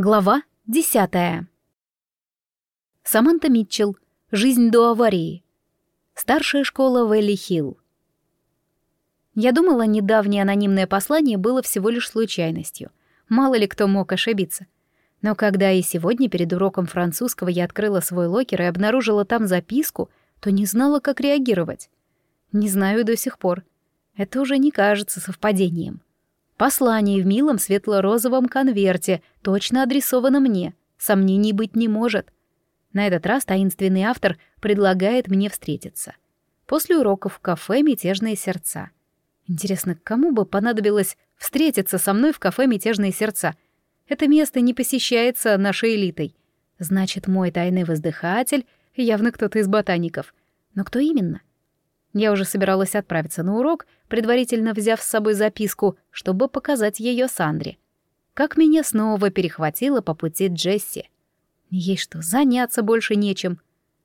Глава 10. Саманта Митчелл. Жизнь до аварии. Старшая школа Вэлли-Хилл. Я думала, недавнее анонимное послание было всего лишь случайностью. Мало ли кто мог ошибиться. Но когда и сегодня перед уроком французского я открыла свой локер и обнаружила там записку, то не знала, как реагировать. Не знаю до сих пор. Это уже не кажется совпадением. Послание в милом светло-розовом конверте, точно адресовано мне, сомнений быть не может. На этот раз таинственный автор предлагает мне встретиться. После уроков в кафе «Мятежные сердца». Интересно, кому бы понадобилось встретиться со мной в кафе «Мятежные сердца»? Это место не посещается нашей элитой. Значит, мой тайный воздыхатель явно кто-то из ботаников. Но кто именно? Я уже собиралась отправиться на урок, предварительно взяв с собой записку, чтобы показать ее Сандре. Как меня снова перехватила по пути Джесси. Ей что, заняться больше нечем?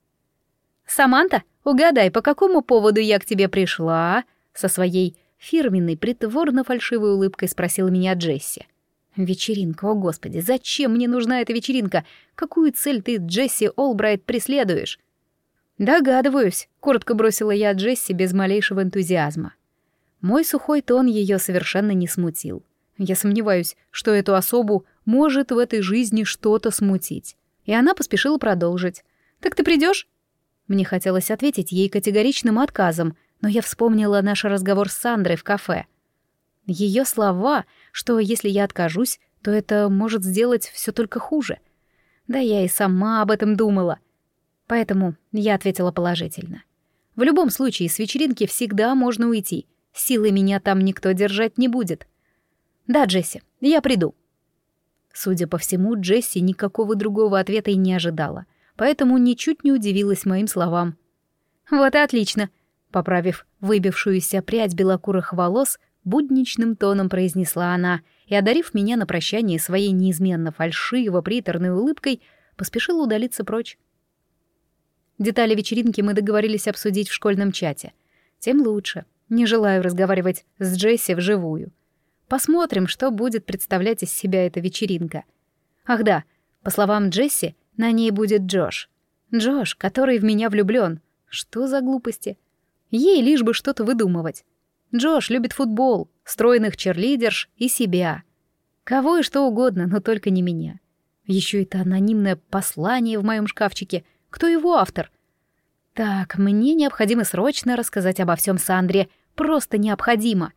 «Саманта, угадай, по какому поводу я к тебе пришла?» Со своей фирменной притворно-фальшивой улыбкой спросила меня Джесси. «Вечеринка, о господи, зачем мне нужна эта вечеринка? Какую цель ты, Джесси Олбрайт, преследуешь?» «Догадываюсь», — коротко бросила я Джесси без малейшего энтузиазма. Мой сухой тон ее совершенно не смутил. Я сомневаюсь, что эту особу может в этой жизни что-то смутить. И она поспешила продолжить. «Так ты придешь?» Мне хотелось ответить ей категоричным отказом, но я вспомнила наш разговор с Сандрой в кафе. Ее слова, что если я откажусь, то это может сделать все только хуже. Да я и сама об этом думала. Поэтому я ответила положительно. В любом случае, с вечеринки всегда можно уйти. Силой меня там никто держать не будет. «Да, Джесси, я приду». Судя по всему, Джесси никакого другого ответа и не ожидала, поэтому ничуть не удивилась моим словам. «Вот и отлично», — поправив выбившуюся прядь белокурых волос, будничным тоном произнесла она и, одарив меня на прощание своей неизменно фальшиво-приторной улыбкой, поспешила удалиться прочь. Детали вечеринки мы договорились обсудить в школьном чате. Тем лучше. Не желаю разговаривать с Джесси вживую. Посмотрим, что будет представлять из себя эта вечеринка. Ах да, по словам Джесси, на ней будет Джош. Джош, который в меня влюблён. Что за глупости? Ей лишь бы что-то выдумывать. Джош любит футбол, стройных черлидерш и себя. Кого и что угодно, но только не меня. Еще это анонимное послание в моем шкафчике. Кто его автор? Так, мне необходимо срочно рассказать обо всем Сандре. Просто необходимо.